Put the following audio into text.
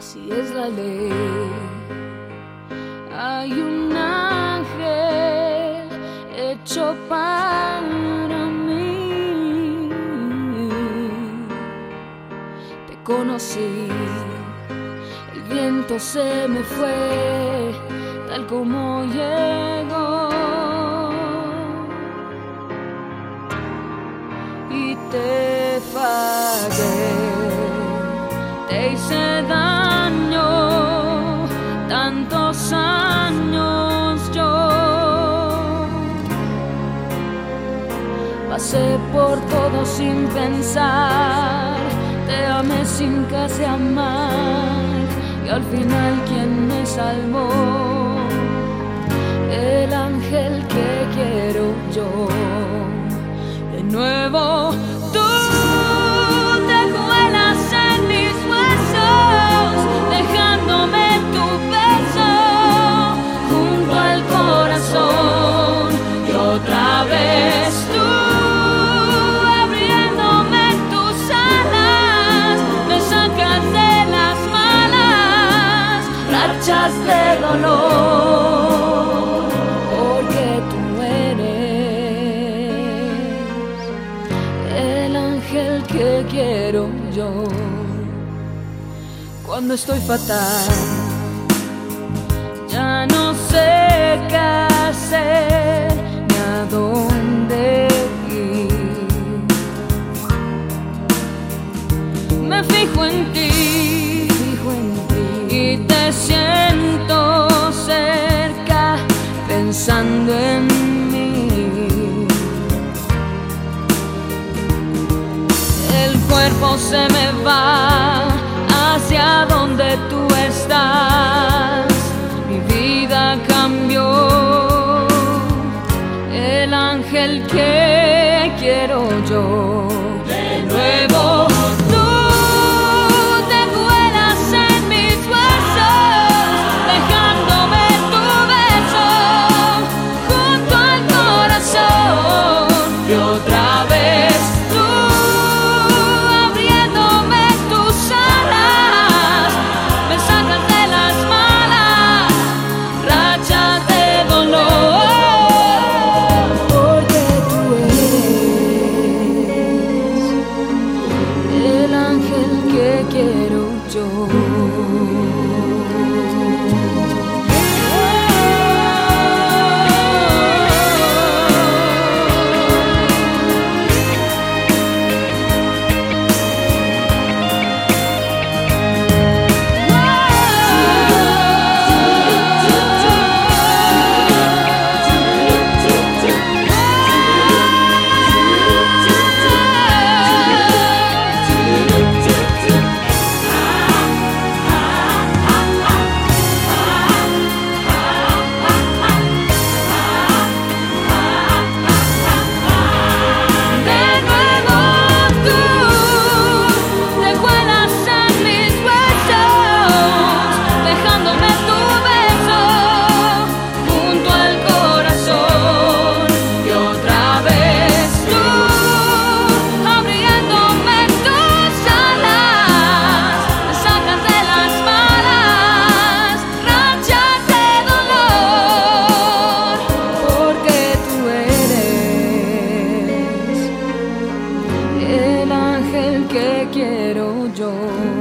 Si es la ley, hay un ángel hecho para mí. Te conocí, el viento se me fue tal como llegó y te fallé, te hice daño tantos años yo. Pasé por todo sin pensar, te amé sin casi amar, y al final ¿quién me salvó? El ángel que quiero yo. De nuevo tú te cuelas en mis huesos, dejándome tu beso junto al corazón, y otra vez tú abriéndome tus alas, me sacas de las malas rachas de dolor, porque tú eres el ángel que quiero yo. Cuando estoy fatal, ya no sé qué hacer ni a dónde ir. Me fijo en ti y te siento cerca, pensando en mí. El cuerpo se me va hacia donde tú estás, mi vida cambió. El ángel que quiero yo. De nuevo tú te cuelas en mis huesos, dejándome tu beso junto al corazón, y otra vez tú abriéndome tus alas, me sacas de las malas rachas de dolor, porque tú eres el ángel que quiero yo. Que quiero yo.